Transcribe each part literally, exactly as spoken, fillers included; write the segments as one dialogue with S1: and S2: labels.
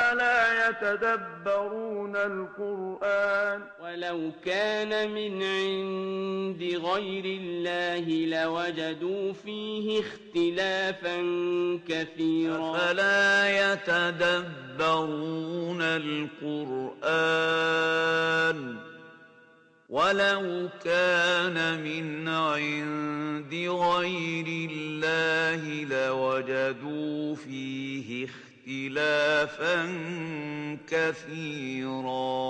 S1: أفلا يتدبرون القرآن
S2: ولو كان من عند غير الله لوجدوا فيه اختلافا كثيرا
S3: أفلا يتدبرون القرآن ولو كان من عند غير الله لوجدوا فيه اختلافا كثيرا.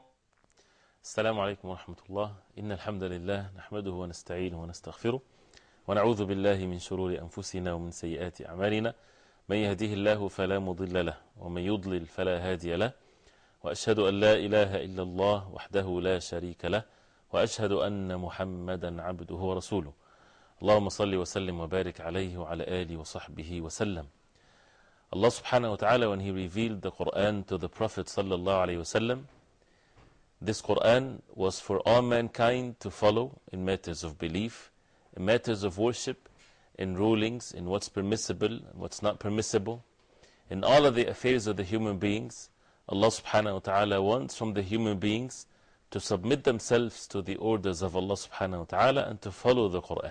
S4: السلام عليكم ورحمة الله. إن الحمد لله نحمده ونستعينه ونستغفره ونعوذ بالله من شرور أنفسنا ومن سيئات أعمالنا. من يهديه الله فلا مضل له ومن يضلل فلا هادي له، وأشهد أن لا إله إلا الله وحده لا شريك له، وأشهد أن محمدا عبده ورسوله. اللهم صل وسلم وبارك عليه وعلى آله وصحبه وسلم. Allah subhanahu wa ta'ala, when He revealed the Quran to the Prophet sallallahu alayhi wa sallam, this Quran was for all mankind to follow in matters of belief, in matters of worship, in rulings, in what's permissible and what's not permissible, in all of the affairs of the human beings. Allah subhanahu wa ta'ala wants from the human beings to submit themselves to the orders of Allah subhanahu wa ta'ala and to follow the Quran.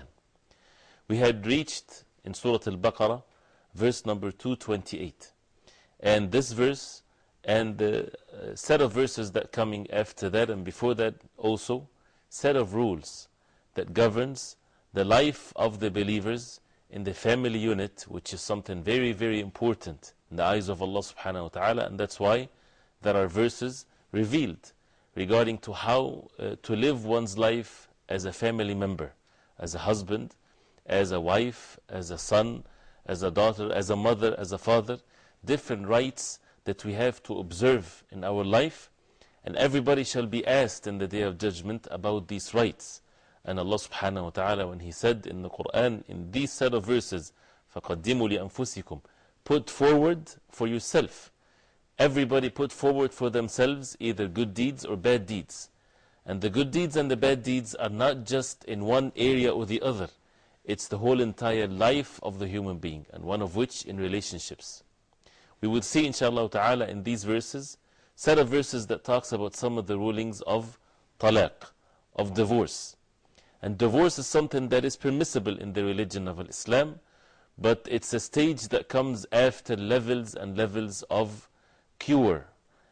S4: We had reached in Surah Al-Baqarah verse number two twenty-eight, and this verse and the set of verses that coming after that and before that also, set of rules that governs the life of the believers in the family unit, which is something very very important in the eyes of Allah subhanahu wa ta'ala. And that's why there are verses revealed regarding to how uh, to live one's life as a family member, as a husband, as a wife, as a son, as a daughter, as a mother, as a father. Different rights that we have to observe in our life, and everybody shall be asked in the Day of Judgment about these rights. And Allah subhanahu wa ta'ala, when He said in the Quran, in these set of verses, فَقَدِّمُوا لِأَنفُسِكُمْ, put forward for yourself. Everybody put forward for themselves either good deeds or bad deeds. And the good deeds and the bad deeds are not just in one area or the other. It's the whole entire life of the human being, and one of which in relationships. We will see inshallah ta'ala in these verses, set of verses that talks about some of the rulings of talaq, of divorce. And divorce is something that is permissible in the religion of Islam, but it's a stage that comes after levels and levels of cure.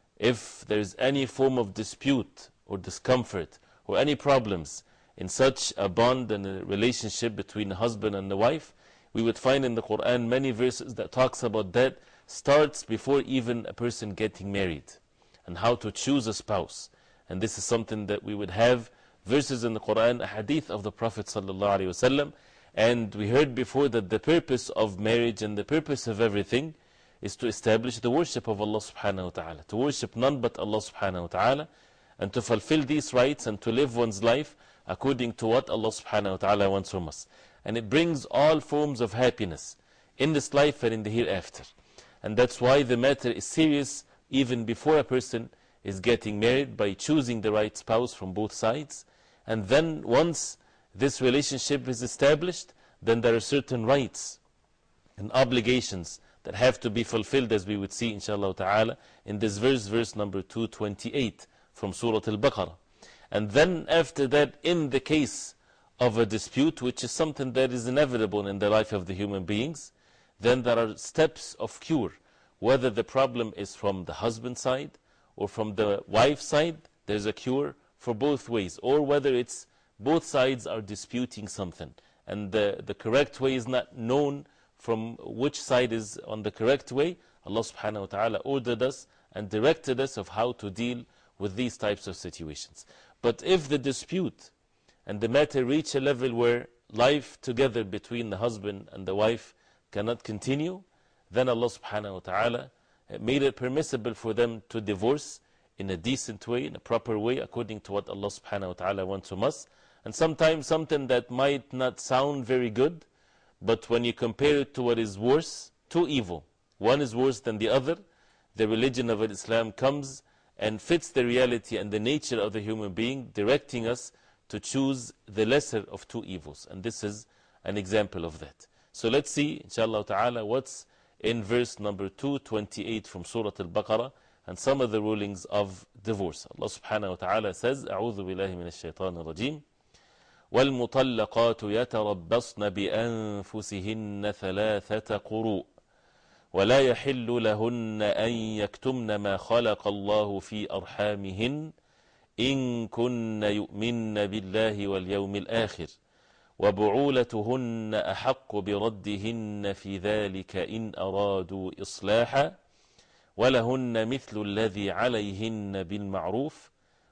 S4: If there is any form of dispute or discomfort or any problems in such a bond and a relationship between a husband and a wife, we would find in the Quran many verses that talks about that starts before even a person getting married and how to choose a spouse. And this is something that we would have verses in the Quran, a hadith of the Prophet sallallahu alaihi wasallam. And we heard before that the purpose of marriage and the purpose of everything is to establish the worship of Allah subhanahu wa ta'ala, to worship none but Allah subhanahu wa ta'ala, and to fulfill these rights and to live one's life according to what Allah subhanahu wa ta'ala wants from us. And it brings all forms of happiness in this life and in the hereafter. And that's why the matter is serious even before a person is getting married, by choosing the right spouse from both sides. And then once this relationship is established, then there are certain rights and obligations that have to be fulfilled, as we would see inshallah ta'ala in this verse, verse number two twenty-eight from Surah Al-Baqarah. And then after that, in the case of a dispute, which is something that is inevitable in the life of the human beings, then there are steps of cure. Whether the problem is from the husband side or from the wife's side, there's a cure for both ways. Or whether it's both sides are disputing something, and the, the correct way is not known from which side is on the correct way. Allah subhanahu wa ta'ala ordered us and directed us of how to deal with these types of situations. But if the dispute and the matter reach a level where life together between the husband and the wife cannot continue, then Allah subhanahu wa ta'ala made it permissible for them to divorce in a decent way, in a proper way, according to what Allah subhanahu wa ta'ala wants from us. And sometimes something that might not sound very good, but when you compare it to what is worse, two evil, one is worse than the other, the religion of Islam comes and fits the reality and the nature of the human being, directing us to choose the lesser of two evils. And this is an example of that. So let's see, inshallah ta'ala, what's in verse number two twenty-eight from Surah Al-Baqarah, and some of the rulings of divorce. Allah subhanahu wa ta'ala says, أعوذ بالله من الشيطان الرجيم والمطلقات يتربصن بأنفسهن ثلاثة قروء ولا يحل لهن أن يكتمن ما خلق الله في أرحامهن إن كن يؤمن بالله واليوم الآخر وبعولتهن أحق بردهن في ذلك إن أرادوا إصلاحا ولهن مثل الذي عليهن بالمعروف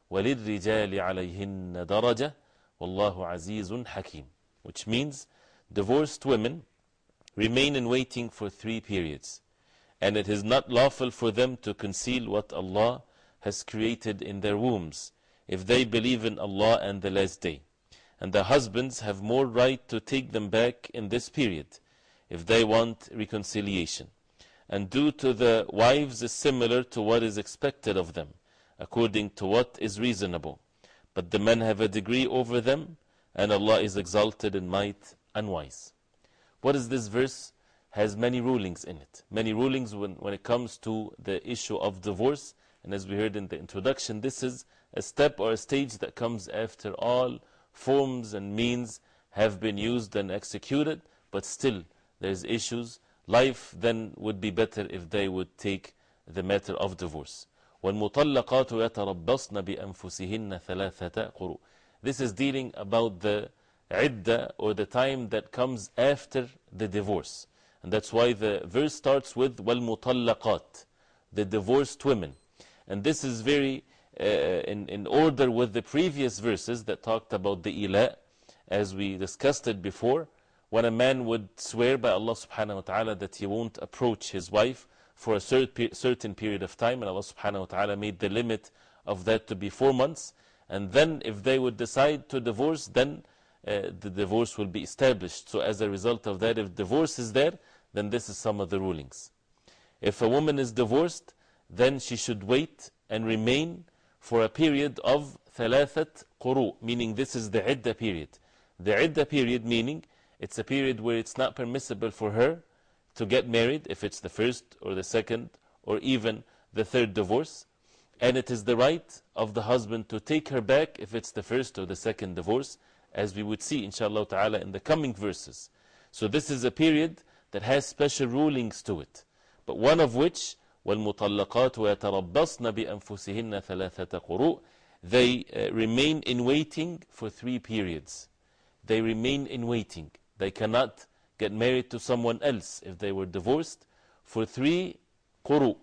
S4: وللرجال عليهن درجة والله عزيز حكيم. Which means divorced women remain in waiting for three periods, and it is not lawful for them to conceal what Allah has created in their wombs if they believe in Allah and the last day. And the husbands have more right to take them back in this period if they want reconciliation. And due to the wives is similar to what is expected of them, according to what is reasonable. But the men have a degree over them, and Allah is exalted in might and wise. What is this verse? Has many rulings in it. Many rulings when, when it comes to the issue of divorce. And as we heard in the introduction, this is a step or a stage that comes after all forms and means have been used and executed, but still there's issues. Life then would be better if they would take the matter of divorce. وَالْمُطَلَّقَاتُ يَتَرَبَّصْنَ بِأَنفُسِهِنَّ ثَلَاثَةَ قُرُوء. This is dealing about the iddah, or the time that comes after the divorce. And that's why the verse starts with وَالْمُطَلَّقَاتِ, the divorced women. And this is very uh, in, in order with the previous verses that talked about the ila, as we discussed it before, when a man would swear by Allah subhanahu wa ta'ala that he won't approach his wife for a certain period of time, and Allah subhanahu wa ta'ala made the limit of that to be four months. And then if they would decide to divorce, then uh, the divorce will be established. So as a result of that, if divorce is there, then this is some of the rulings. If a woman is divorced, then she should wait and remain for a period of thalathat quru, meaning this is the iddah period. The iddah period meaning it's a period where it's not permissible for her to get married if it's the first or the second or even the third divorce. And it is the right of the husband to take her back if it's the first or the second divorce, as we would see inshallah ta'ala in the coming verses. So this is a period that has special rulings to it, but one of which وَالْمُطَلَّقَاتُ وَيَتَرَبَّصْنَ بِأَنفُسِهِنَّ ثَلَاثَةَ قُرُوء. They uh, remain in waiting for three periods. They remain in waiting. They cannot get married to someone else if they were divorced for three quru.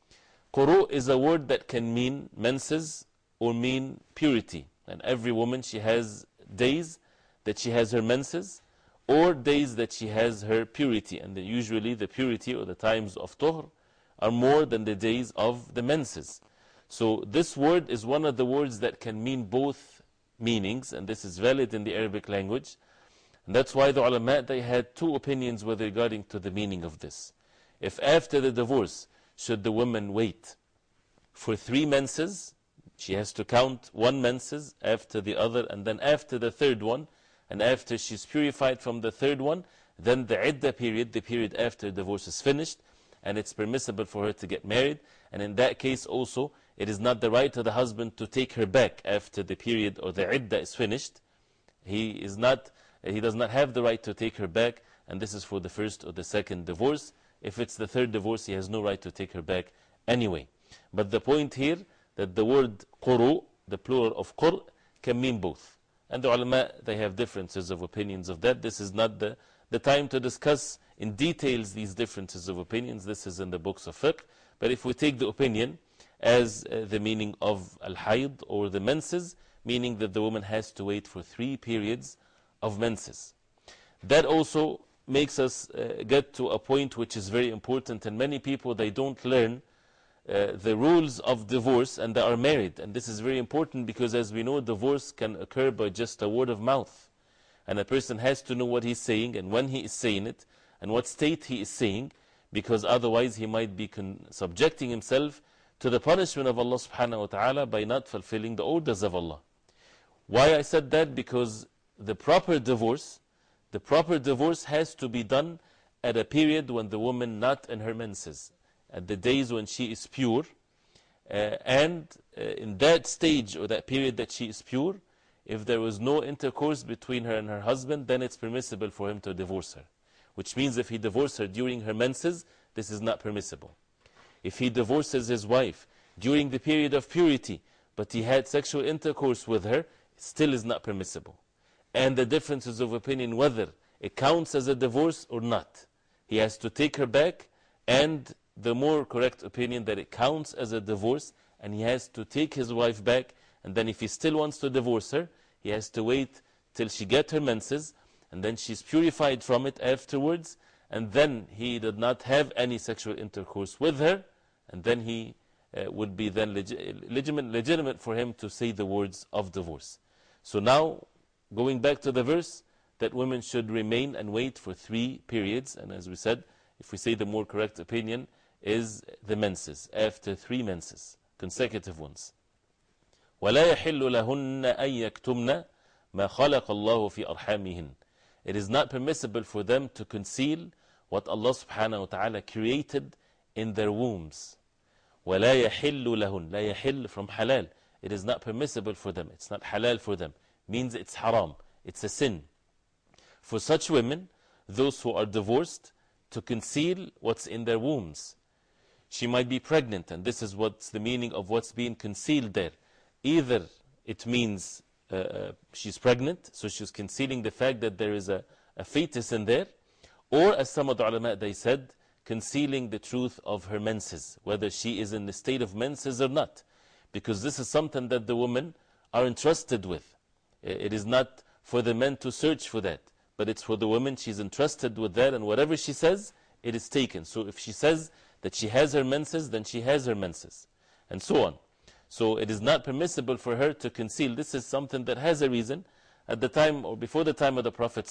S4: Quru is a word that can mean menses or mean purity. And every woman, she has days that she has her menses or days that she has her purity. And then usually the purity or the times of tuhr are more than the days of the menses. So this word is one of the words that can mean both meanings, and this is valid in the Arabic language. And that's why the ulama, they had two opinions with regarding to the meaning of this. If after the divorce, should the woman wait for three menses, she has to count one menses after the other, and then after the third one, and after she's purified from the third one, then the iddah period, the period after divorce is finished, and it's permissible for her to get married. And in that case also, it is not the right of the husband to take her back after the period or the iddah is finished. He is not, he does not have the right to take her back, and this is for the first or the second divorce. If it's the third divorce, he has no right to take her back anyway. But the point here, that the word quru, the plural of qur, can mean both. And the ulama, they have differences of opinions of that. This is not the, the time to discuss in details these differences of opinions. This is in the books of fiqh. But if we take the opinion as uh, the meaning of al-hayd or the menses, meaning that the woman has to wait for three periods of menses. That also makes us uh, get to a point which is very important, and many people, they don't learn uh, the rules of divorce and they are married. And this is very important because, as we know, divorce can occur by just a word of mouth. And a person has to know what he's saying and when he is saying it and what state he is saying, because otherwise he might be subjecting himself to the punishment of Allah subhanahu wa ta'ala by not fulfilling the orders of Allah. Why I said that? Because the proper divorce, the proper divorce has to be done at a period when the woman not in her menses, at the days when she is pure, uh, and uh, in that stage or that period that she is pure, if there was no intercourse between her and her husband, then it's permissible for him to divorce her. Which means if he divorces her during her menses, this is not permissible. If he divorces his wife during the period of purity, but he had sexual intercourse with her, it still is not permissible. And the differences of opinion whether it counts as a divorce or not. He has to take her back, and the more correct opinion that it counts as a divorce, and he has to take his wife back, and then if he still wants to divorce her, he has to wait till she gets her menses, and then she's purified from it afterwards, and then he did not have any sexual intercourse with her, and then he uh, would be then legi legitimate, legitimate for him to say the words of divorce. So now, going back to the verse, that women should remain and wait for three periods, and as we said, if we say the more correct opinion is the menses, after three menses, consecutive ones. وَلَا يَحِلُّ لَهُنَّ أَن يَكْتُمْنَ مَا خَلَقَ اللَّهُ فِي أَرْحَامِهِنَّ. It is not permissible for them to conceal what Allah subhanahu wa ta'ala created in their wombs. وَلَا يَحِلُّ لَهُنَّ. لَا يَحِلُّ from halal. It is not permissible for them. It's not halal for them. Means it's haram. It's a sin. For such women, those who are divorced, to conceal what's in their wombs. She might be pregnant, and this is what's the meaning of what's being concealed there. Either it means uh, she's pregnant, so she's concealing the fact that there is a, a fetus in there, or as some of the ulama, they said, concealing the truth of her menses, whether she is in the state of menses or not. Because this is something that the women are entrusted with. It is not for the men to search for that, but it's for the woman. She's entrusted with that, and whatever she says, it is taken. So if she says that she has her menses, then she has her menses, and so on. So it is not permissible for her to conceal. This is something that has a reason. At the time, or before the time of the Prophet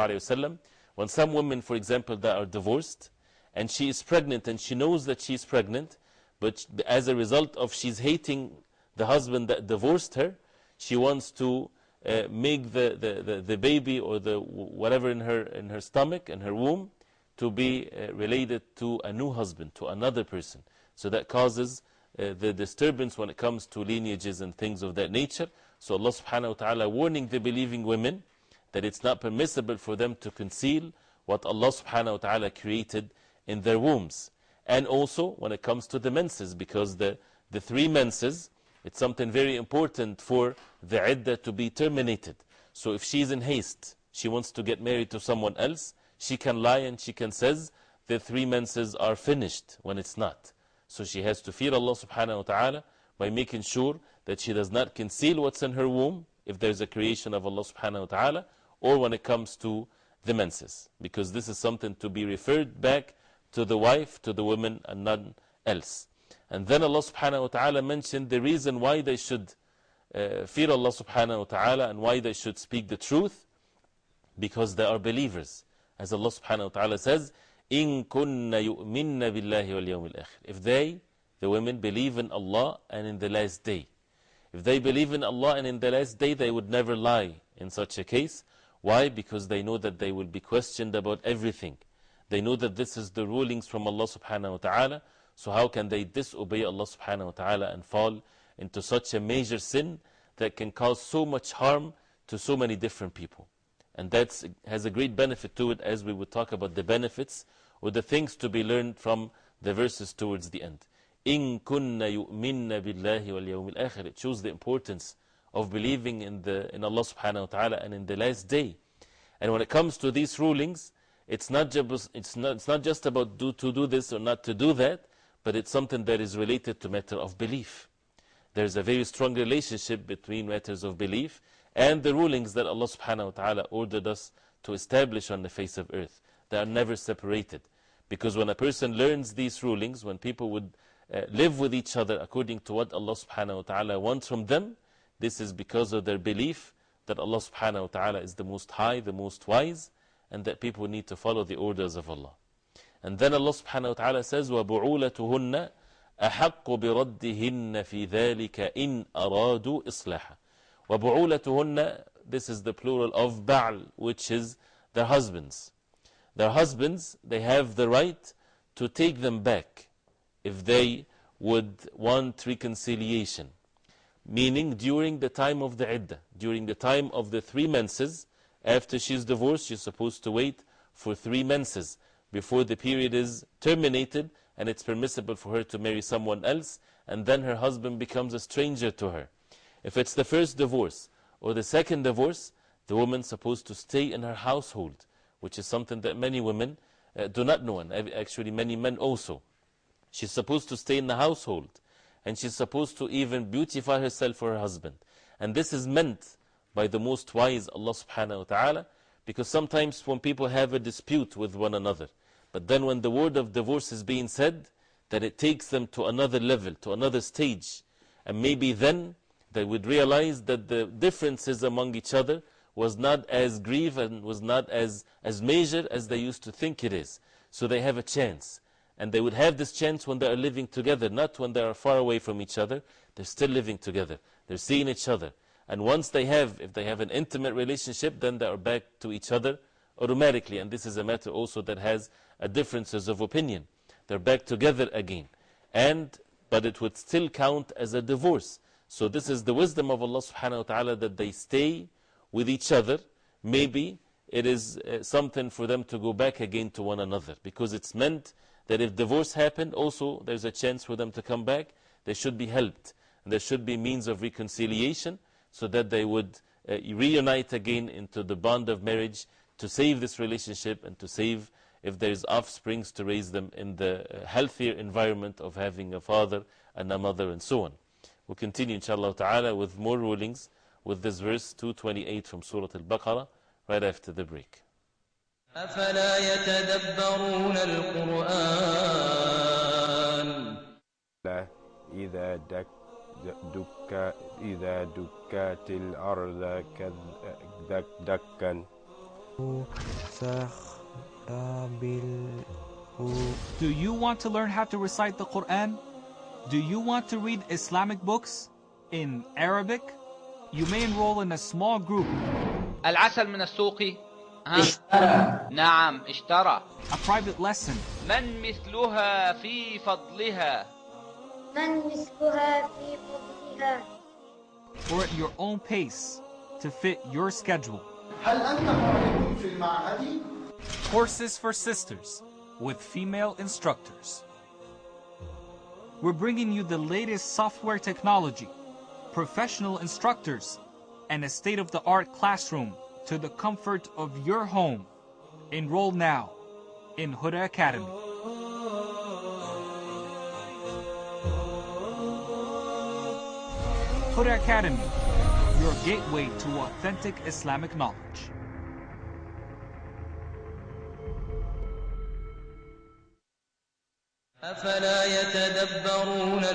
S4: ﷺ, when some women, for example, that are divorced, and she is pregnant, and she knows that she is pregnant, but as a result of she's hating the husband that divorced her, she wants to uh, make the, the, the, the baby or the whatever in her, in her stomach, in her womb, to be uh, related to a new husband, to another person. So that causes uh, the disturbance when it comes to lineages and things of that nature. So Allah subhanahu wa ta'ala warning the believing women that it's not permissible for them to conceal what Allah subhanahu wa ta'ala created in their wombs. And also when it comes to the menses, because the, the three menses, it's something very important for the iddah to be terminated. So if she's in haste, she wants to get married to someone else, she can lie and she can say the three menses are finished when it's not. So she has to fear Allah subhanahu wa ta'ala by making sure that she does not conceal what's in her womb, if there's a creation of Allah subhanahu wa ta'ala, or when it comes to the menses. Because this is something to be referred back to the wife, to the woman, and none else. And then Allah subhanahu wa ta'ala mentioned the reason why they should uh, fear Allah subhanahu wa ta'ala and why they should speak the truth, because they are believers. As Allah subhanahu wa ta'ala says, إِن كُنَّ يُؤْمِنَّ بِاللَّهِ وَالْيَوْمِ الْآخِرِ. If they, the women, believe in Allah and in the last day. If they believe in Allah and in the last day, they would never lie in such a case. Why? Because they know that they will be questioned about everything. They know that this is the rulings from Allah subhanahu wa ta'ala. So how can they disobey Allah subhanahu wa ta'ala and fall into such a major sin that can cause so much harm to so many different people? And that has a great benefit to it, as we would talk about the benefits or the things to be learned from the verses towards the end. إِن كُنَّ يُؤْمِنَّ بِاللَّهِ وَالْيَوْمِ الْآخِرِ. It shows the importance of believing in, the, in Allah subhanahu wa ta'ala and in the last day. And when it comes to these rulings, it's not just, it's not, it's not just about do, to do this or not to do that, but it's something that is related to matter of belief. There's a very strong relationship between matters of belief and the rulings that Allah subhanahu wa ta'ala ordered us to establish on the face of earth. They are never separated. Because when a person learns these rulings, when people would uh, live with each other according to what Allah subhanahu wa ta'ala wants from them, this is because of their belief that Allah subhanahu wa ta'ala is the most high, the most wise, and that people need to follow the orders of Allah. And then Allah subhanahu wa ta'ala says, وَبُعُولَتُهُنَّ أَحَقُّ بِرَدِّهِنَّ فِي ذَلِكَ إِنْ أَرَادُوا إِصْلَاحًا. وَبُعُولَتُهُنَّ, this is the plural of Ba'al, which is their husbands. their husbands, they have the right to take them back if they would want reconciliation. Meaning during the time of the iddah, during the time of the three menses, after she's divorced, she's supposed to wait for three menses before the period is terminated and it's permissible for her to marry someone else, and then her husband becomes a stranger to her. If it's the first divorce or the second divorce, the woman's supposed to stay in her household, which is something that many women uh, do not know, and actually many men also. She's supposed to stay in the household, and she's supposed to even beautify herself for her husband. And this is meant by the most wise Allah subhanahu wa ta'ala, because sometimes when people have a dispute with one another, but then when the word of divorce is being said, that it takes them to another level, to another stage, and maybe then they would realize that the differences among each other was not as grieve and was not as, as major as they used to think it is. So they have a chance. And they would have this chance when they are living together, not when they are far away from each other. They're still living together. They're seeing each other. And once they have, if they have an intimate relationship, then they are back to each other automatically. And this is a matter also that has a differences of opinion. They're back together again. And, but it would still count as a divorce. So this is the wisdom of Allah subhanahu wa ta'ala, that they stay with each other. Maybe it is uh, something for them to go back again to one another, because it's meant that if divorce happened, also there's a chance for them to come back. They should be helped. And there should be means of reconciliation, so that they would uh, reunite again into the bond of marriage, to save this relationship and to save, if there is offsprings, to raise them in the uh, healthier environment of having a father and a mother and so on. We'll continue inshallah ta'ala with more rulings with this verse two twenty-eight from Surah Al-Baqarah right after the break.
S2: أفلا يتدبرون القرآن
S5: إذا دك دك إذا دكت الأرض دك دكا.
S6: Do you want to learn how to recite the Quran? Do you want to read Islamic books in Arabic? You may enroll in a small group.
S7: العسل من السوق ها نعم اشترى.
S6: A private lesson.
S7: من مثلها في فضلها
S8: من مثلها في فضلها.
S6: Or at your own pace to fit your schedule.
S9: هل أنت قارئ في المعهد؟
S6: Courses for sisters with female instructors. We're bringing you the latest software technology, professional instructors, and a state-of-the-art classroom to the comfort of your home. Enroll now in Huda Academy. Huda Academy, your gateway to authentic Islamic knowledge.
S2: أفلا يتدبرون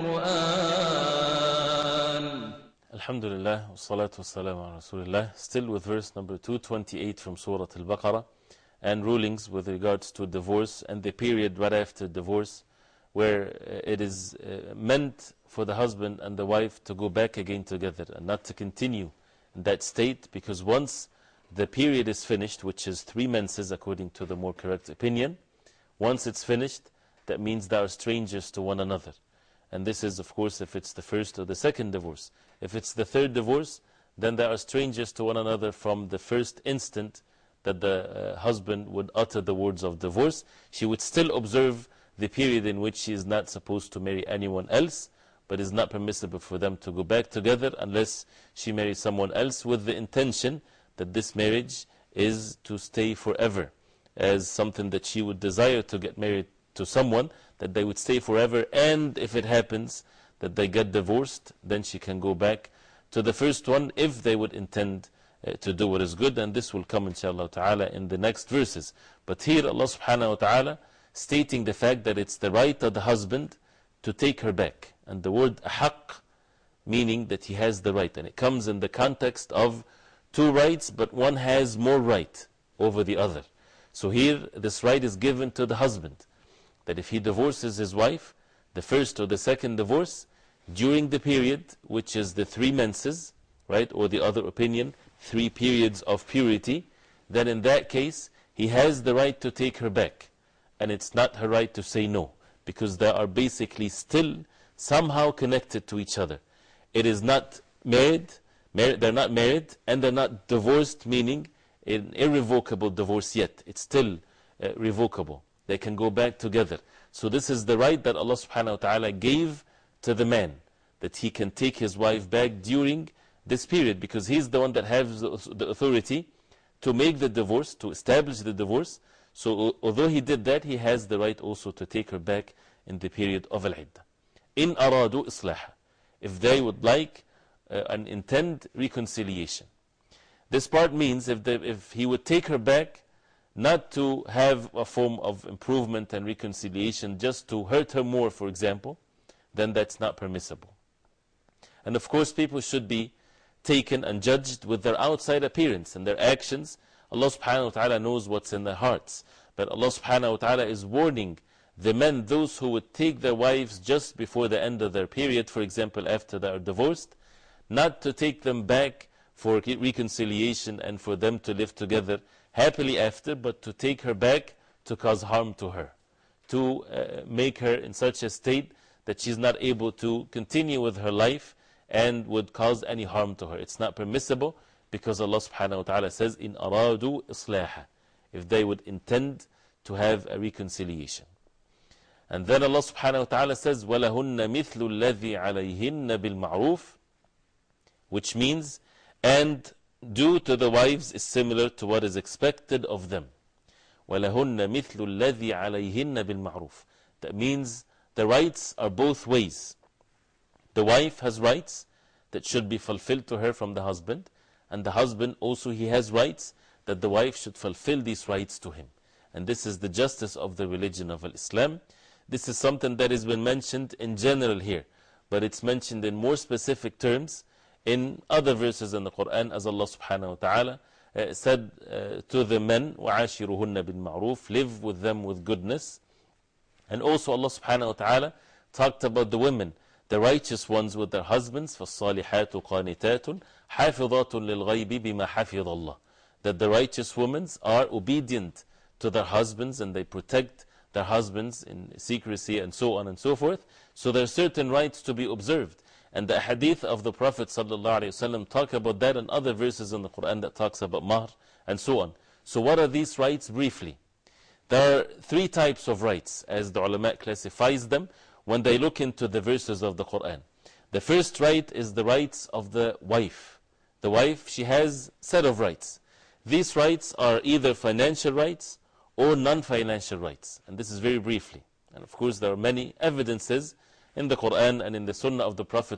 S2: القرآن.
S4: Alhamdulillah, wassalatu wassalamu ala Rasulillah. Still with verse number two twenty-eight from Surah Al-Baqarah, and rulings with regards to divorce and the period right after divorce, where it is uh, meant for the husband and the wife to go back again together and not to continue in that state, because once the period is finished, which is three menses according to the more correct opinion, once it's finished, that means they are strangers to one another. And this is, of course, if it's the first or the second divorce. If it's the third divorce, then they are strangers to one another from the first instant that the uh, husband would utter the words of divorce. She would still observe the period in which she is not supposed to marry anyone else, but it's not permissible for them to go back together unless she marries someone else with the intention that this marriage is to stay forever, as something that she would desire to get married to someone, that they would stay forever. And if it happens that they get divorced, then she can go back to the first one if they would intend uh, to do what is good. And this will come inshallah ta'ala in the next verses. But here Allah subhanahu wa ta'ala stating the fact that it's the right of the husband to take her back. And the word ahaq, meaning that he has the right. And it comes in the context of two rights, but one has more right over the other. So here this right is given to the husband, that if he divorces his wife, the first or the second divorce, during the period, which is the three menses, right, or the other opinion, three periods of purity, then in that case, he has the right to take her back. And it's not her right to say no, because they are basically still somehow connected to each other. It is not married, mar they're not married, and they're not divorced, meaning an irrevocable divorce yet. It's still uh, revocable. They can go back together. So this is the right that Allah subhanahu wa ta'ala gave to the man, that he can take his wife back during this period, because he's the one that has the authority to make the divorce, to establish the divorce. So although he did that, he has the right also to take her back in the period of al-iddah. In aradu islaha, if they would like uh, and intend reconciliation. This part means if, they, if he would take her back, not to have a form of improvement and reconciliation, just to hurt her more, for example, then that's not permissible. And of course, people should be taken and judged with their outside appearance and their actions. Allah subhanahu wa ta'ala knows what's in their hearts. But Allah subhanahu wa ta'ala is warning the men, those who would take their wives just before the end of their period, for example, after they are divorced, not to take them back for reconciliation and for them to live together happily after, but to take her back to cause harm to her, to uh, make her in such a state that she's not able to continue with her life and would cause any harm to her. It's not permissible, because Allah subhanahu wa ta'ala says, in aradu islaha, if they would intend to have a reconciliation. And then Allah subhanahu wa ta'ala says, وَلَهُنَّ مِثْلُ الَّذِي عَلَيْهِنَّ بِالْمَعْرُوفِ, which means, and due to the wives is similar to what is expected of them. وَلَهُنَّ مِثْلُ الَّذِي عَلَيْهِنَّ بِالْمَعْرُوفِ. That means the rights are both ways. The wife has rights that should be fulfilled to her from the husband, and the husband also, he has rights that the wife should fulfill these rights to him. And this is the justice of the religion of Islam. This is something that has been mentioned in general here, but it's mentioned in more specific terms in other verses in the Quran, as Allah subhanahu wa ta'ala uh, said uh, to the men, وَعَاشِرُهُنَّ بِالْمَعْرُوفِ, live with them with goodness. And also Allah subhanahu wa ta'ala talked about the women, the righteous ones with their husbands, فَالصَّالِحَاتُ قَانِتَاتٌ حَافِظَاتٌ لِلْغَيْبِ بِمَا حَفِظَ اللَّهِ, that the righteous women are obedient to their husbands and they protect their husbands in secrecy and so on and so forth. So there are certain rights to be observed. And the hadith of the Prophet ﷺ talk about that, and other verses in the Quran that talks about mahr and so on. So what are these rights briefly? There are three types of rights, as the ulama classifies them when they look into the verses of the Quran. The first right is the rights of the wife. The wife, she has a set of rights. These rights are either financial rights or non-financial rights. And this is very briefly. And of course there are many evidences in the Quran and in the Sunnah of the Prophet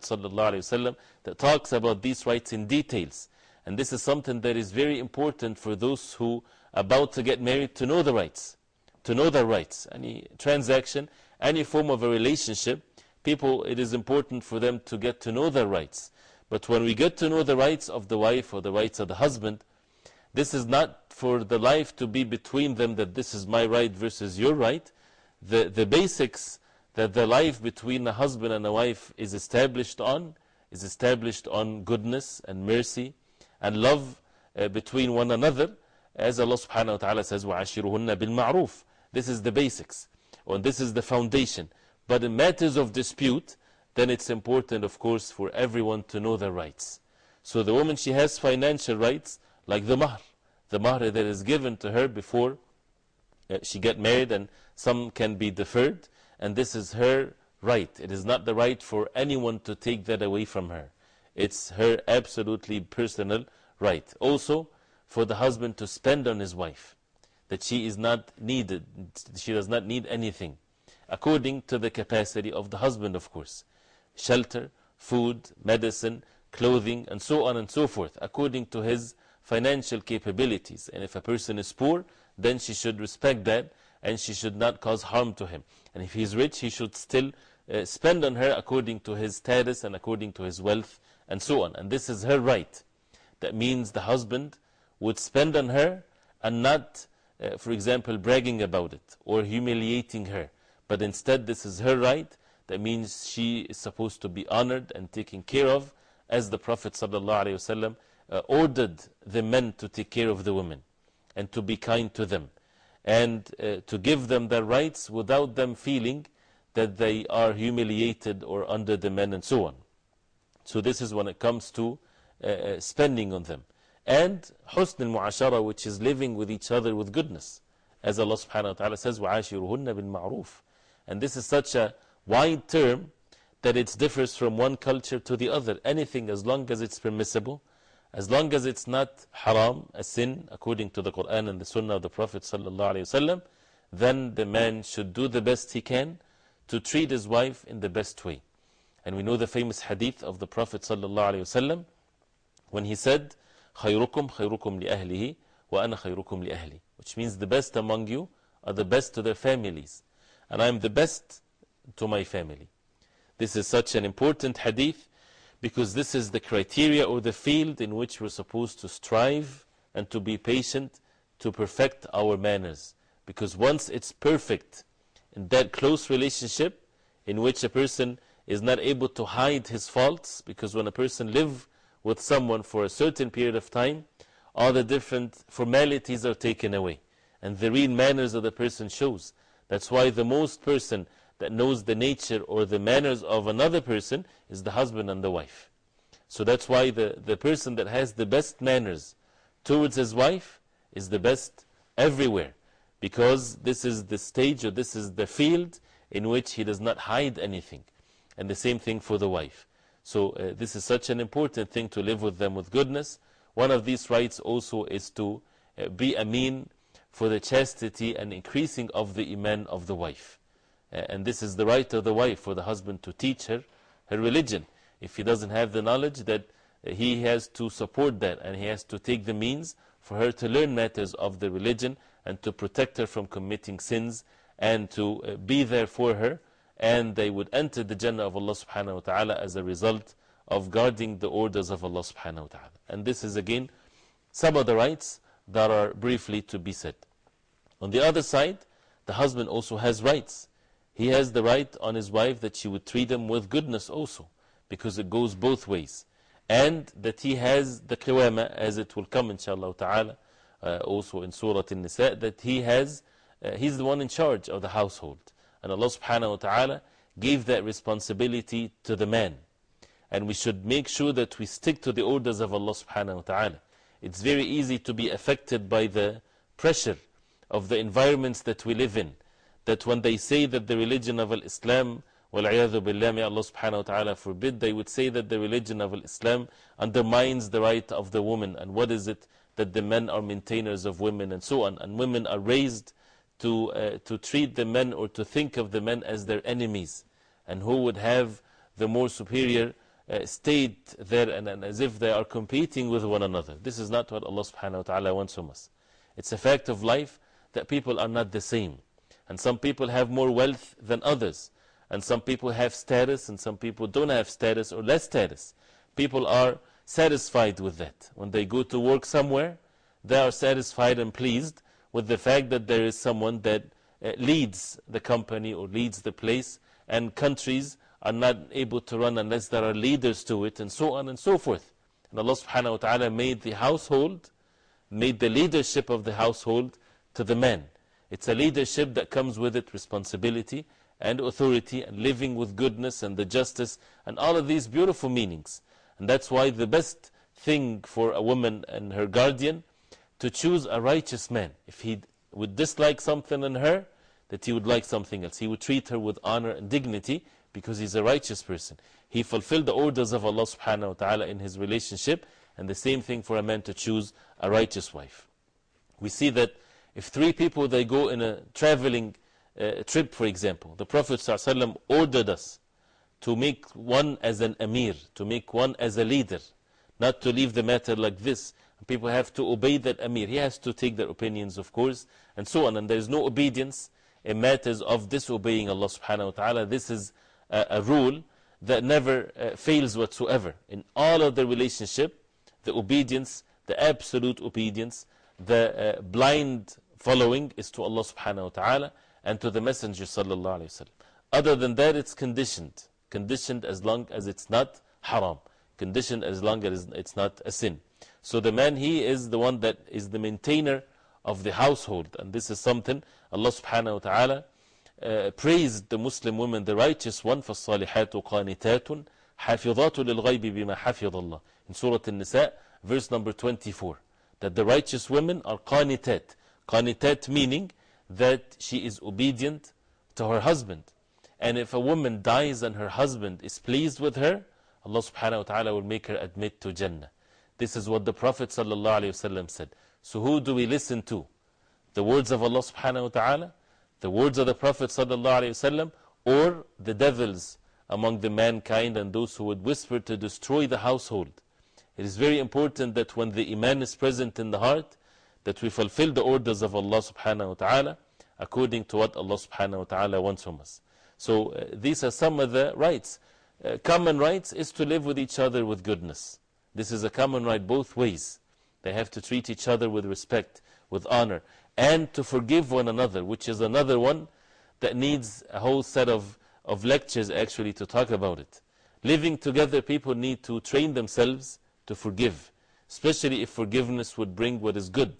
S4: ﷺ that talks about these rights in details. And this is something that is very important for those who are about to get married, to know the rights, to know their rights. Any transaction, any form of a relationship, people, it is important for them to get to know their rights. But when we get to know the rights of the wife or the rights of the husband, this is not for the life to be between them, that this is my right versus your right. The, the basics that the life between a husband and a wife is established on, is established on goodness and mercy and love uh, between one another, as Allah subhanahu wa ta'ala says, وَعَشِرُهُنَّ بِالْمَعْرُوفِ. This is the basics, and this is the foundation. But in matters of dispute, then it's important, of course, for everyone to know their rights. So the woman, she has financial rights, like the mahr, the mahr that is given to her before uh, she get married, and some can be deferred, and this is her right. It is not the right for anyone to take that away from her. It's her absolutely personal right. Also, for the husband to spend on his wife, that she is not needed, she does not need anything, according to the capacity of the husband, of course. Shelter, food, medicine, clothing, and so on and so forth, according to his financial capabilities. And if a person is poor, then she should respect that, and she should not cause harm to him. And if he is rich, he should still uh, spend on her according to his status and according to his wealth, and so on. And this is her right. That means the husband would spend on her and not, uh, for example, bragging about it or humiliating her. But instead, this is her right. That means she is supposed to be honored and taken care of, as the Prophet ﷺ uh, ordered the men to take care of the women. and to be kind to them, and uh, to give them their rights without them feeling that they are humiliated or under the men and so on. So this is when it comes to uh, spending on them. And husn al-mu'ashara, which is living with each other with goodness. As Allah subhanahu wa ta'ala says, وَعَاشِرُهُنَّ بِالْمَعْرُوفِ. And this is such a wide term that it differs from one culture to the other. Anything, as long as it's permissible, as long as it's not haram, a sin, according to the Quran and the Sunnah of the Prophet sallallahu alayhi wa sallam, then the man should do the best he can to treat his wife in the best way. And we know the famous hadith of the Prophet sallallahu alayhi wa sallam, when he said, خَيْرُكُمْ خَيْرُكُمْ لِأَهْلِهِ وَأَنَا خَيْرُكُمْ لِأَهْلِي, which means the best among you are the best to their families, and I am the best to my family. This is such an important hadith because this is the criteria or the field in which we're supposed to strive and to be patient to perfect our manners. Because once it's perfect in that close relationship in which a person is not able to hide his faults, because when a person lives with someone for a certain period of time, all the different formalities are taken away and the real manners of the person shows. That's why the most person that knows the nature or the manners of another person is the husband and the wife. So that's why the, the person that has the best manners towards his wife is the best everywhere, because this is the stage or this is the field in which he does not hide anything. And the same thing for the wife. So uh, this is such an important thing, to live with them with goodness. One of these rights also is to uh, be a mean for the chastity and increasing of the iman of the wife. Uh, and this is the right of the wife, for the husband to teach her her religion. If he doesn't have the knowledge, that uh, he has to support that, and he has to take the means for her to learn matters of the religion and to protect her from committing sins, and to uh, be there for her. And they would enter the Jannah of Allah subhanahu wa ta'ala as a result of guarding the orders of Allah subhanahu wa ta'ala. And this is again some of the rights that are briefly to be said. On the other side, the husband also has rights. He has the right on his wife that she would treat him with goodness also, because it goes both ways. And that he has the qiwama, as it will come inshallah ta'ala, uh, also in Surah An-Nisa, that he has, uh, he's the one in charge of the household. And Allah subhanahu wa ta'ala gave that responsibility to the man. And we should make sure that we stick to the orders of Allah subhanahu wa ta'ala. It's very easy to be affected by the pressure of the environments that we live in. That when they say that the religion of Islam, وَالْعِيَاذُ بِاللَّهِ, may Allah subhanahu wa ta'ala forbid, they would say that the religion of Islam undermines the right of the woman. And what is it? That the men are maintainers of women and so on. And women are raised to, uh, to treat the men or to think of the men as their enemies, and who would have the more superior uh, state there, and, and as if they are competing with one another. This is not what Allah subhanahu wa ta'ala wants from us. It's a fact of life that people are not the same, and some people have more wealth than others, and some people have status and some people don't have status or less status. People are satisfied with that. When they go to work somewhere, they are satisfied and pleased with the fact that there is someone that uh, leads the company or leads the place, and countries are not able to run unless there are leaders to it, and so on and so forth. And Allah subhanahu wa ta'ala made the household, made the leadership of the household to the man. It's a leadership that comes with it responsibility and authority and living with goodness and the justice and all of these beautiful meanings. And that's why the best thing for a woman and her guardian to choose a righteous man. If he would dislike something in her, that he would like something else. He would treat her with honor and dignity because he's a righteous person. He fulfilled the orders of Allah subhanahu wa ta'ala in his relationship, and the same thing for a man to choose a righteous wife. We see that if three people, they go in a traveling uh, trip, for example, the Prophet ﷺ ordered us to make one as an emir, to make one as a leader, not to leave the matter like this. People have to obey that emir. He has to take their opinions, of course, and so on. And there is no obedience in matters of disobeying Allah subhanahu wa ta'ala. This is a, a rule that never uh, fails whatsoever. In all of the relationship, the obedience, the absolute obedience, the uh, blind following is to Allah subhanahu wa ta'ala and to the Messenger sallallahu alayhi wa sallam. Other than that, it's conditioned. Conditioned as long as it's not haram. Conditioned as long as it's not a sin. So the man, he is the one that is the maintainer of the household. And this is something Allah subhanahu wa ta'ala uh, praised the Muslim women, the righteous one, فَالصَّالِحَاتُ قَانِتَاتٌ حَافِظَاتُ لِلْغَيْبِ بِمَا حَفِظَ اللَّهِ, in Surah An-Nisa, verse number twenty-four. That the righteous women are qanitat. Qanitat meaning that she is obedient to her husband. And if a woman dies and her husband is pleased with her, Allah subhanahu wa ta'ala will make her admit to Jannah. This is what the Prophet sallallahu alayhi wa sallam said. So who do we listen to? The words of Allah subhanahu wa ta'ala, the words of the Prophet sallallahu alayhi wa sallam, or the devils among the mankind and those who would whisper to destroy the household? It is very important that when the Iman is present in the heart, that we fulfill the orders of Allah subhanahu wa ta'ala according to what Allah subhanahu wa ta'ala wants from us. So uh, these are some of the rights. Uh, common rights is to live with each other with goodness. This is a common right both ways. They have to treat each other with respect, with honor, and to forgive one another, which is another one that needs a whole set of, of lectures actually to talk about it. Living together, people need to train themselves to forgive, especially if forgiveness would bring what is good.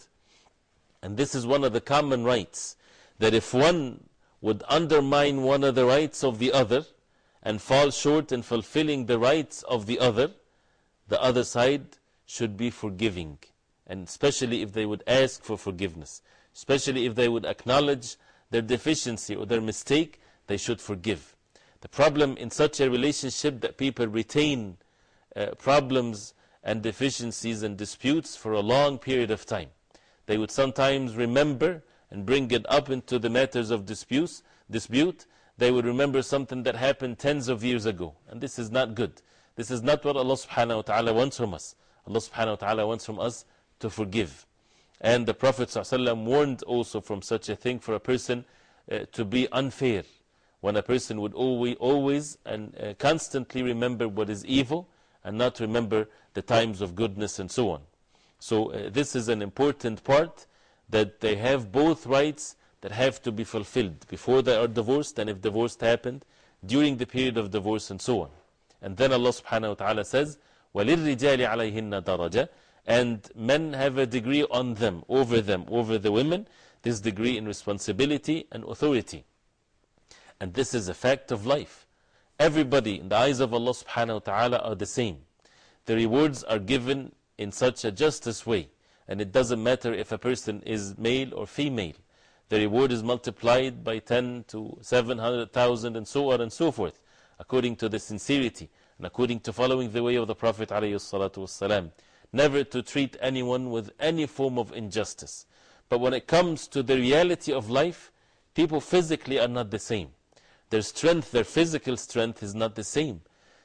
S4: And this is one of the common rights, that if one would undermine one of the rights of the other and fall short in fulfilling the rights of the other, the other side should be forgiving. And especially if they would ask for forgiveness, especially if they would acknowledge their deficiency or their mistake, they should forgive. The problem in such a relationship that people retain uh, problems and deficiencies and disputes for a long period of time. They would sometimes remember and bring it up into the matters of disputes, dispute. They would remember something that happened tens of years ago. And this is not good. This is not what Allah subhanahu wa ta'ala wants from us. Allah subhanahu wa ta'ala wants from us to forgive. And the Prophet ﷺ warned also from such a thing, for a person uh, to be unfair. When a person would always, always and uh, constantly remember what is evil and not remember the times of goodness and so on. So uh, this is an important part, that they have both rights that have to be fulfilled before they are divorced, and if divorce happened, during the period of divorce and so on. And then Allah subhanahu wa ta'ala says, وَلِلْرِجَالِ عَلَيْهِنَّ دَرَجَةً, and men have a degree on them, over them, over the women, this degree in responsibility and authority. And this is a fact of life. Everybody in the eyes of Allah subhanahu wa ta'ala are the same. The rewards are given in such a justice way. And it doesn't matter if a person is male or female. The reward is multiplied by ten to seven hundred thousand and so on and so forth, according to the sincerity and according to following the way of the Prophet ﷺ. Never to treat anyone with any form of injustice. But when it comes to the reality of life, people physically are not the same. Their strength, their physical strength is not the same.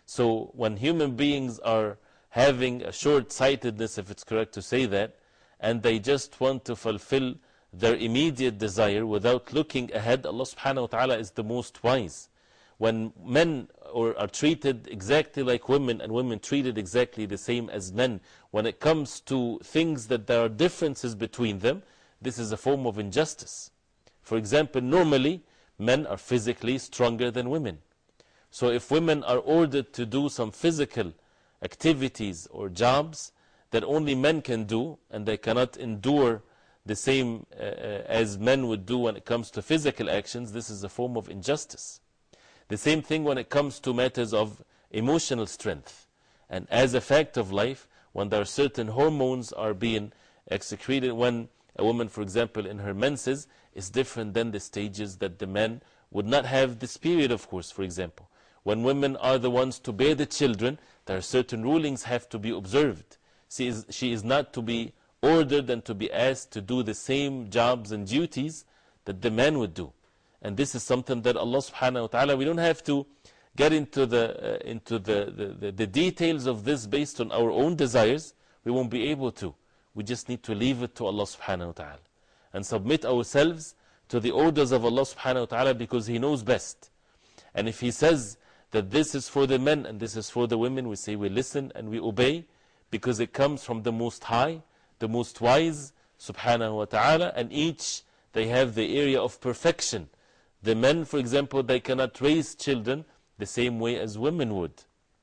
S4: So when human beings are having a short-sightedness, if it's correct to say that, and they just want to fulfill their immediate desire without looking ahead, Allah subhanahu wa ta'ala is the most wise. When men or are treated exactly like women, and women treated exactly the same as men, when it comes to things that there are differences between them, this is a form of injustice. For example, normally men are physically stronger than women. So if women are ordered to do some physical activities or jobs that only men can do, and they cannot endure the same uh, as men would do when it comes to physical actions, this is a form of injustice. The same thing when it comes to matters of emotional strength. And as a fact of life, when there are certain hormones are being excreted, when a woman, for example, in her menses, is different than the stages that the men would not have this period, of course, for example. When women are the ones to bear the children, there are certain rulings have to be observed. She is, she is not to be ordered and to be asked to do the same jobs and duties that the man would do. And this is something that Allah subhanahu wa ta'ala, we don't have to get into the, uh, into the, the, the, the details of this based on our own desires. We won't be able to. We just need to leave it to Allah subhanahu wa ta'ala and submit ourselves to the orders of Allah subhanahu wa ta'ala, because He knows best. And if He says that this is for the men and this is for the women, we say we listen and we obey, because it comes from the Most High, the Most Wise subhanahu wa ta'ala, and each they have the area of perfection. The men, for example, they cannot raise children the same way as women would.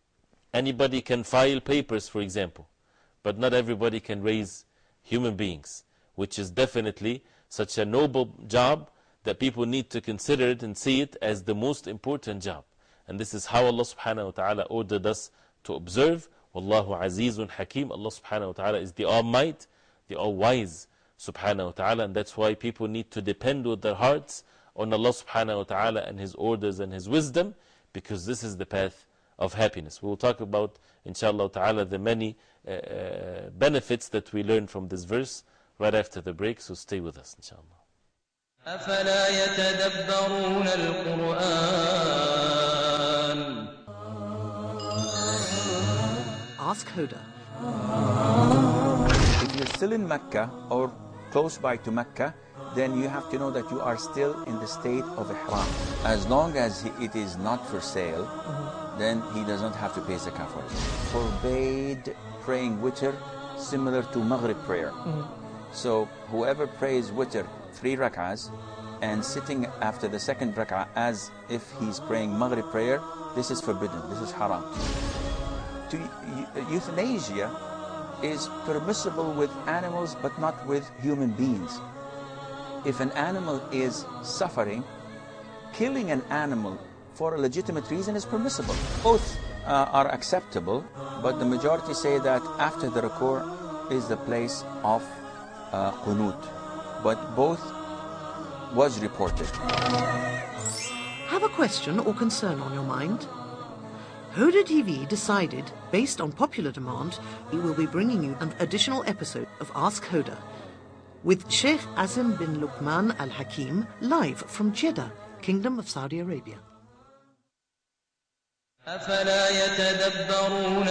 S4: Anybody can file papers, for example, but not everybody can raise human beings. which is definitely such a noble job that people need to consider it and see it as the most important job. And this is how Allah subhanahu wa ta'ala ordered us to observe. Wallahu azizun hakim. Allah subhanahu wa ta'ala is the all-might, the all-wise subhanahu wa ta'ala. And that's why people need to depend with their hearts on Allah subhanahu wa ta'ala and His orders and His wisdom, because this is the path of happiness. We will talk about, inshallah ta'ala, the many uh, uh, benefits that we learn from this verse right after the break, so stay with us, inshallah.
S2: أفلا يتدبرون القرآن.
S10: Ask Huda.
S11: If you're still in Mecca or close by to Mecca, then you have to know that you are still in the state of ihram. As long as he, it is not for sale, mm-hmm. then he doesn't have to pay zakah for it. Forbade praying witr similar to Maghrib prayer. Mm-hmm. So whoever prays witr three rak'ahs and sitting after the second rak'ah as if he's praying Maghrib prayer, this is forbidden, this is haram. To, euthanasia is permissible with animals but not with human beings. If an animal is suffering, killing an animal for a legitimate reason is permissible. Both uh, are acceptable, but the majority say that after the ruku' is the place of uh, qunut. But both was reported.
S10: Have a question or concern on your mind? Huda T V decided, based on popular demand, we will be bringing you an additional episode of Ask Huda with Sheikh Azim bin Luqman Al Hakim, live from Jeddah, Kingdom of Saudi Arabia.
S2: أفلا يتدبرون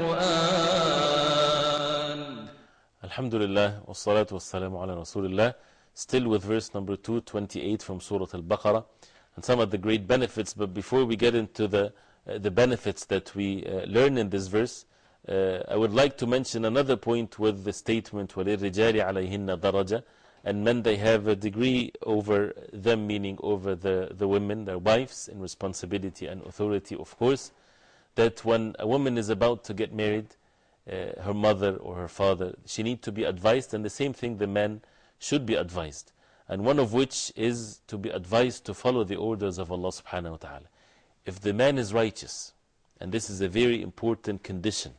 S2: القرآن.
S4: Alhamdulillah, wassalatu wassalamu ala Rasulillah. Still with verse number two twenty-eight from Surah Al-Baqarah, and some of the great benefits. But before we get into the, uh, the benefits that we uh, learn in this verse, uh, I would like to mention another point with the statement, وَلِلْرِجَالِ عَلَيْهِنَّ دَرَجَةً, and men, they have a degree over them, meaning over the, the women, their wives, in responsibility and authority, of course. That when a woman is about to get married, uh, her mother or her father, she needs to be advised, and the same thing the man should be advised. And one of which is to be advised to follow the orders of Allah subhanahu wa ta'ala. If the man is righteous, and this is a very important condition,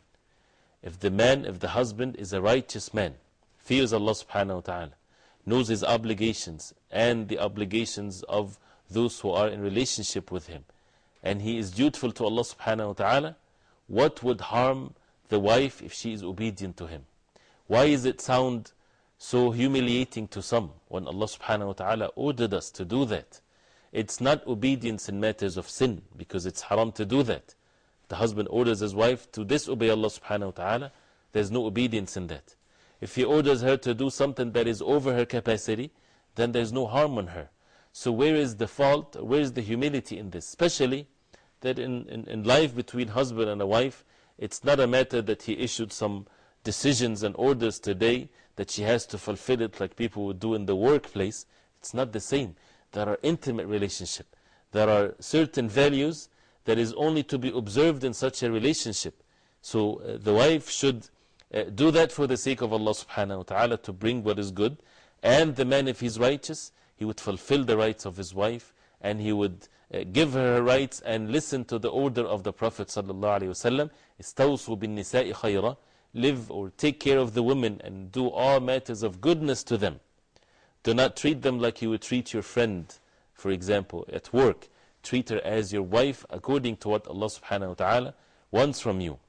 S4: if the man, if the husband is a righteous man, fears Allah subhanahu wa ta'ala, knows his obligations and the obligations of those who are in relationship with him, and he is dutiful to Allah subhanahu wa ta'ala, what would harm the wife if she is obedient to him? Why is it sound so humiliating to some when Allah subhanahu wa ta'ala ordered us to do that? It's not obedience in matters of sin, because it's haram to do that. The husband orders his wife to disobey Allah subhanahu wa ta'ala, there's no obedience in that. If he orders her to do something that is over her capacity, then there's no harm on her. So where is the fault, where is the humility in this? Especially that in, in, in life between husband and a wife, it's not a matter that he issued some decisions and orders today that she has to fulfill it like people would do in the workplace. It's not the same. There are intimate relationship. There are certain values that is only to be observed in such a relationship. So uh, the wife should uh, do that for the sake of Allah subhanahu wa ta'ala, to bring what is good. And the man, if he's righteous, he would fulfill the rights of his wife, and he would uh, give her her rights and listen to the order of the Prophet sallallahu alaihi wasallam. Istawsu bin nisa'i khayra. Live or take care of the women and do all matters of goodness to them. Do not treat them like you would treat your friend, for example, at work. Treat her as your wife according to what Allah subhanahu wa ta'ala wants from you.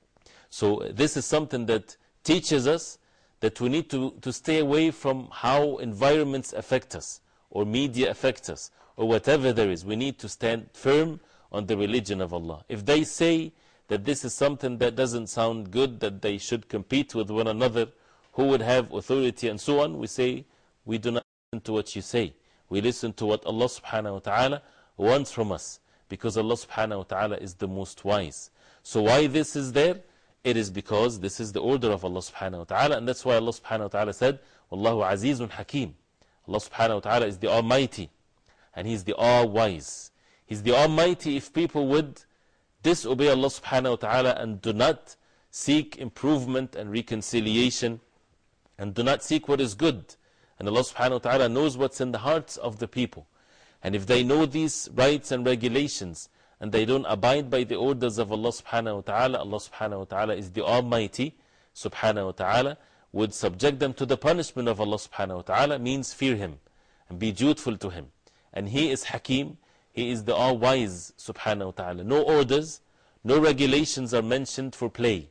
S4: So this is something that teaches us that we need to, to stay away from how environments affect us, or media affect us, or whatever there is. We need to stand firm on the religion of Allah. If they say that this is something that doesn't sound good, that they should compete with one another, who would have authority and so on, we say, we do not listen to what you say. We listen to what Allah subhanahu wa ta'ala wants from us, because Allah subhanahu wa ta'ala is the most wise. So why this is there? It is because this is the order of Allah subhanahu wa ta'ala, and that's why Allah subhanahu wa ta'ala said, Wallahu azizun hakim. Allah subhanahu wa ta'ala is the Almighty, and He's the All-Wise. He's the Almighty if people would disobey Allah subhanahu wa ta'ala and do not seek improvement and reconciliation and do not seek what is good. And Allah subhanahu wa ta'ala knows what's in the hearts of the people. And if they know these rights and regulations, and they don't abide by the orders of Allah subhanahu wa ta'ala, Allah subhanahu wa ta'ala is the Almighty subhanahu wa ta'ala, would subject them to the punishment of Allah subhanahu wa ta'ala, means fear Him and be dutiful to Him. And He is Hakim, He is the All-Wise subhanahu wa ta'ala. No orders, no regulations are mentioned for play,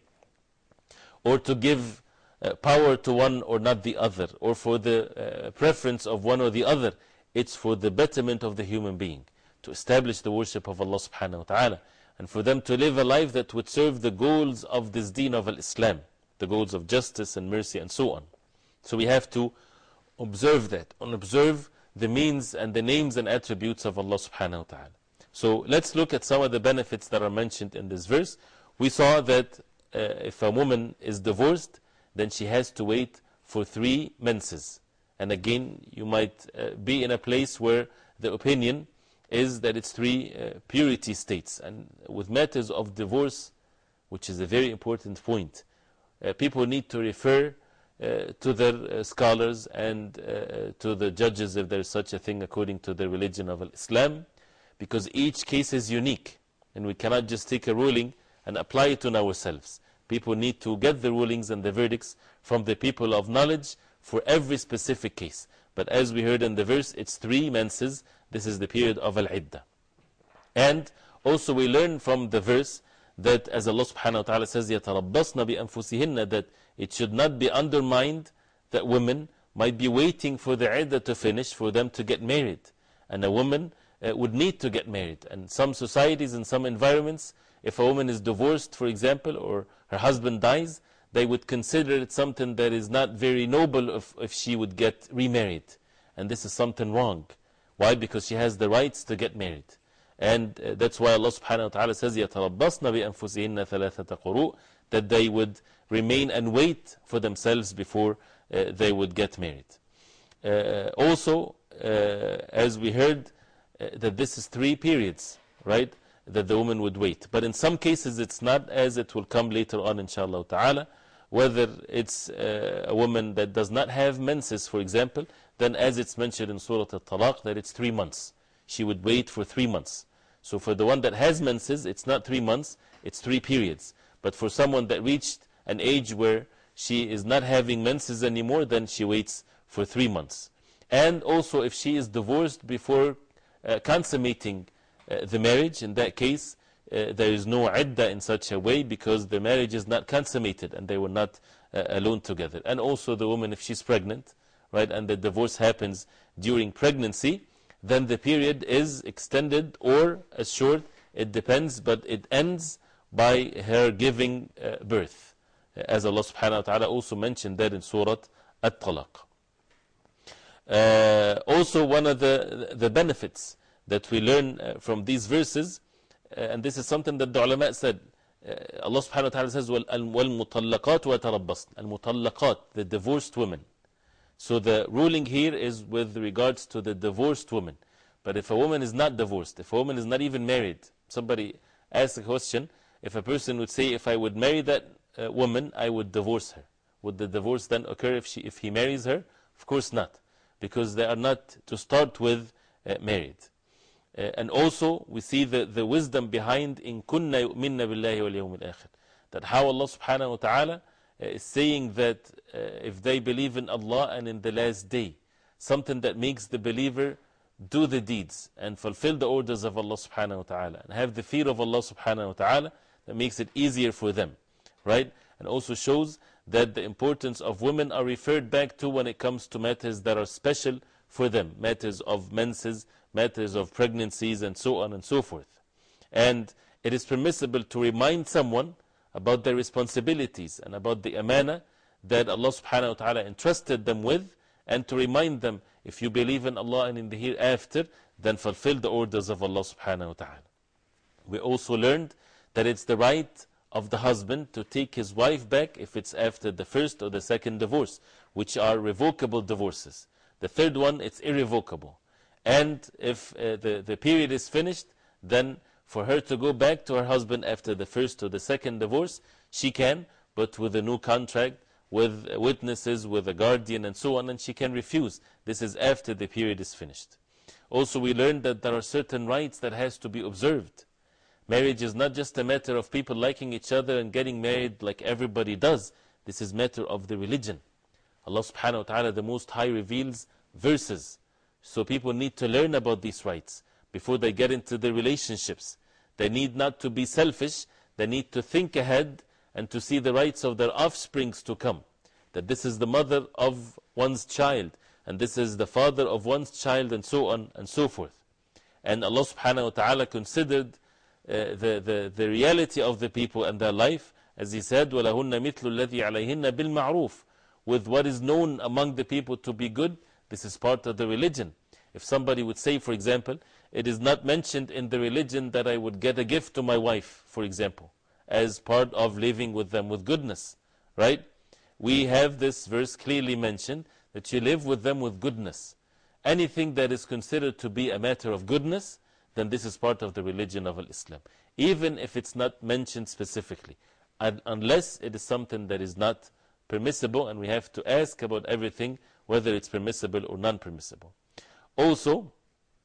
S4: or to give uh, power to one or not the other, or for the uh, preference of one or the other. It's for the betterment of the human being, to establish the worship of Allah subhanahu wa ta'ala, and for them to live a life that would serve the goals of this deen of Islam, the goals of justice and mercy and so on. So we have to observe that, and observe the means and the names and attributes of Allah subhanahu wa ta'ala. So let's look at some of the benefits that are mentioned in this verse. We saw that uh, if a woman is divorced, then she has to wait for three menses. And again, you might uh, be in a place where the opinion is that it's three uh, purity states. And with matters of divorce, which is a very important point, uh, people need to refer uh, to their uh, scholars and uh, to the judges, if there is such a thing, according to the religion of Islam, because each case is unique, and we cannot just take a ruling and apply it on ourselves. People need to get the rulings and the verdicts from the people of knowledge for every specific case. But as we heard in the verse, it's three menses. This is the period of Al-Iddah. And also we learn from the verse that, as Allah subhanahu wa ta'ala says, يَتَرَبَّصْنَ بِأَنفُسِهِنَّ, that it should not be undermined that women might be waiting for the Iddah to finish for them to get married. And a woman uh, would need to get married. And some societies and some environments, if a woman is divorced, for example, or her husband dies, they would consider it something that is not very noble if, if she would get remarried. And this is something wrong. Why? Because she has the rights to get married. And uh, that's why Allah subhanahu wa ta'ala says, يَتَرَبَّصْنَ بِأَنفُسِهِنَّ ثَلَاثَةَ قُرُوء, that they would remain and wait for themselves before uh, they would get married. Uh, also, uh, as we heard, uh, that this is three periods, right, that the woman would wait. But in some cases it's not, as it will come later on, inshallah ta'ala. Whether it's uh, a woman that does not have menses, for example, then as it's mentioned in Surah Al-Talaq, that it's three months. She would wait for three months. So for the one that has menses, it's not three months, it's three periods. But for someone that reached an age where she is not having menses anymore, then she waits for three months. And also if she is divorced before uh, consummating uh, the marriage, in that case, Uh, there is no iddah in such a way, because the marriage is not consummated and they were not uh, alone together. And also the woman, if she's pregnant, right, and the divorce happens during pregnancy, then the period is extended or as short, it depends, but it ends by her giving uh, birth, as Allah subhanahu wa ta'ala also mentioned that in Surah At-Talaq. Uh, also, one of the, the benefits that we learn uh, from these verses, Uh, and this is something that the ulama said. Uh, Allah subhanahu wa ta'ala says, وَالْمُطَلَّقَاتُ وَتَرَبَّصْنَ, al-mutallaqat, the divorced women. So the ruling here is with regards to the divorced woman. But if a woman is not divorced, if a woman is not even married, somebody asked a question, if a person would say, if I would marry that uh, woman, I would divorce her. Would the divorce then occur if, she, if he marries her? Of course not, because they are not to start with uh, married. Uh, and also we see the, the wisdom behind in kunna yu'minna billahi wal yawmil akhir, that how Allah subhanahu wa ta'ala uh, is saying that uh, if they believe in Allah and in the last day, something that makes the believer do the deeds and fulfill the orders of Allah subhanahu wa ta'ala and have the fear of Allah subhanahu wa ta'ala, that makes it easier for them, right? And also shows that the importance of women are referred back to when it comes to matters that are special for them, matters of menses, matters of pregnancies, and so on and so forth. And it is permissible to remind someone about their responsibilities and about the amana that Allah subhanahu wa ta'ala entrusted them with, and to remind them, if you believe in Allah and in the hereafter, then fulfill the orders of Allah subhanahu wa ta'ala. We also learned that it's the right of the husband to take his wife back if it's after the first or the second divorce, which are revocable divorces. The third one, it's irrevocable. And if uh, the, the period is finished, then for her to go back to her husband after the first or the second divorce, she can, but with a new contract, with witnesses, with a guardian and so on, and she can refuse. This is after the period is finished. Also, we learned that there are certain rights that has to be observed. Marriage is not just a matter of people liking each other and getting married like everybody does. This is a matter of the religion. Allah subhanahu wa ta'ala, the Most High, reveals verses. So people need to learn about these rights before they get into the relationships. They need not to be selfish. They need to think ahead and to see the rights of their offsprings to come. That this is the mother of one's child, and this is the father of one's child, and so on and so forth. And Allah subhanahu wa ta'ala considered uh, the, the, the reality of the people and their life, as He said, وَلَهُنَّ مِثْلُ الَّذِي عَلَيْهِنَّ بِالْمَعْرُوفِ, with what is known among the people to be good. This is part of the religion. If somebody would say, for example, it is not mentioned in the religion that I would get a gift to my wife, for example, as part of living with them with goodness, right? We have this verse clearly mentioned that you live with them with goodness. Anything that is considered to be a matter of goodness, then this is part of the religion of Islam, even if it's not mentioned specifically, and unless it is something that is not permissible, and we have to ask about everything, whether it's permissible or non-permissible. Also,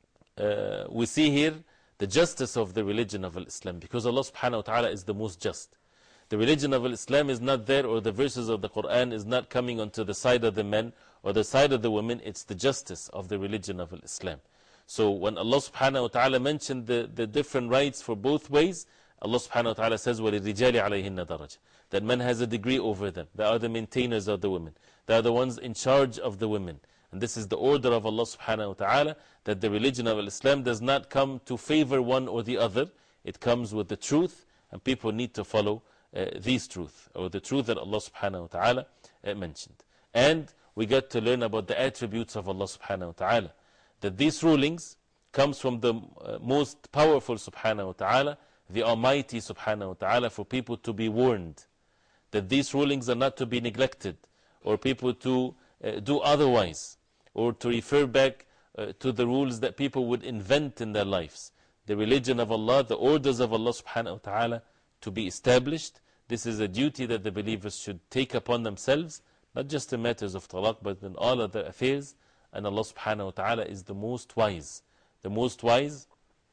S4: uh, we see here the justice of the religion of Islam, because Allah subhanahu wa ta'ala is the most just. The religion of Islam is not there, or the verses of the Quran is not coming onto the side of the men or the side of the women. It's the justice of the religion of Islam. So when Allah subhanahu wa ta'ala mentioned the, the different rights for both ways, Allah subhanahu wa ta'ala says, وَلِلْرِجَالِ عَلَيْهِنَّ دَرَجَةً, that men has a degree over them. They are the maintainers of the women. They are the ones in charge of the women. And this is the order of Allah subhanahu wa ta'ala, that the religion of Islam does not come to favor one or the other. It comes with the truth, and people need to follow uh, these truth, or the truth that Allah subhanahu wa ta'ala uh, mentioned. And we get to learn about the attributes of Allah subhanahu wa ta'ala, that these rulings comes from the uh, most powerful subhanahu wa ta'ala, the Almighty subhanahu wa ta'ala, for people to be warned that these rulings are not to be neglected, or people to uh, do otherwise, or to refer back uh, to the rules that people would invent in their lives. The religion of Allah, the orders of Allah subhanahu wa ta'ala to be established. This is a duty that the believers should take upon themselves, not just in matters of talaq, but in all other affairs. And Allah subhanahu wa ta'ala is the most wise, the most wise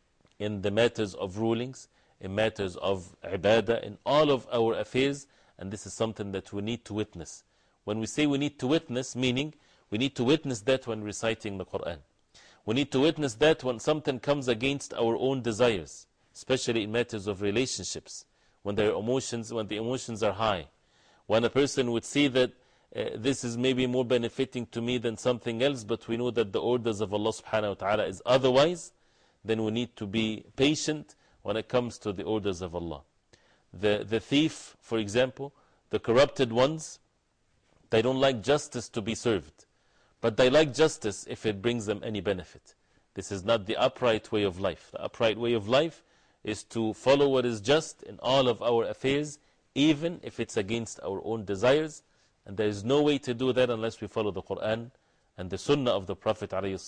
S4: in the matters of rulings, in matters of ibadah, in all of our affairs. And this is something that we need to witness. When we say we need to witness, meaning we need to witness that when reciting the Quran. We need to witness that when something comes against our own desires, especially in matters of relationships, when their emotions, when the emotions are high. When a person would see that uh, this is maybe more benefiting to me than something else, but we know that the orders of Allah subhanahu wa ta'ala is otherwise, then we need to be patient when it comes to the orders of Allah. The, the thief, for example, the corrupted ones, they don't like justice to be served, but they like justice if it brings them any benefit. This is not the upright way of life. The upright way of life is to follow what is just in all of our affairs, even if it's against our own desires. And there is no way to do that unless we follow the Quran and the Sunnah of the Prophet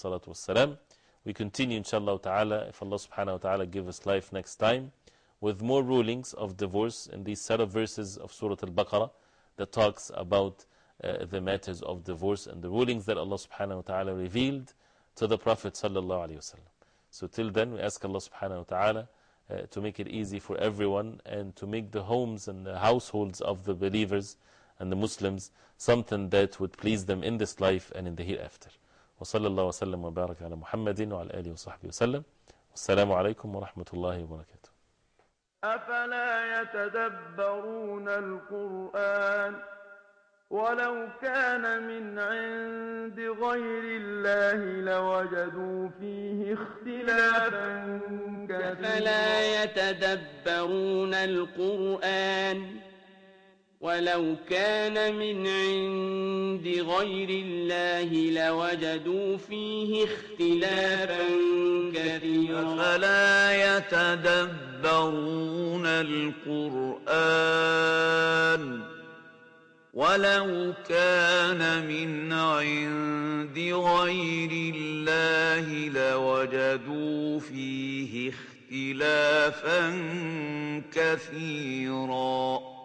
S4: ﷺ. We continue, inshallah ta'ala, if Allah subhanahu wa ta'ala give us life next time, with more rulings of divorce in these set of verses of Surah Al-Baqarah that talks about uh, the matters of divorce and the rulings that Allah subhanahu wa ta'ala revealed to the Prophet sallallahu alayhi wa sallam. So till then, we ask Allah subhanahu wa ta'ala uh, to make it easy for everyone, and to make the homes and the households of the believers and the Muslims something that would please them in this life and in the hereafter. وصلى الله وسلم وبارك على محمد وعلى آله وصحبه وسلم. والسلام عليكم ورحمة الله وبركاته.
S1: أفلا يتدبرون القرآن ولو كان من عند غير الله لوجدوا فيه اختلافا كثيرا.
S12: أفلا يتدبرون القرآن ولو كان من عند غير الله لوجدوا فيه اختلافا كثيرا.
S3: أفلا يتدبرون القرآن ولو كان من عند غير الله لوجدوا فيه اختلافا كثيرا.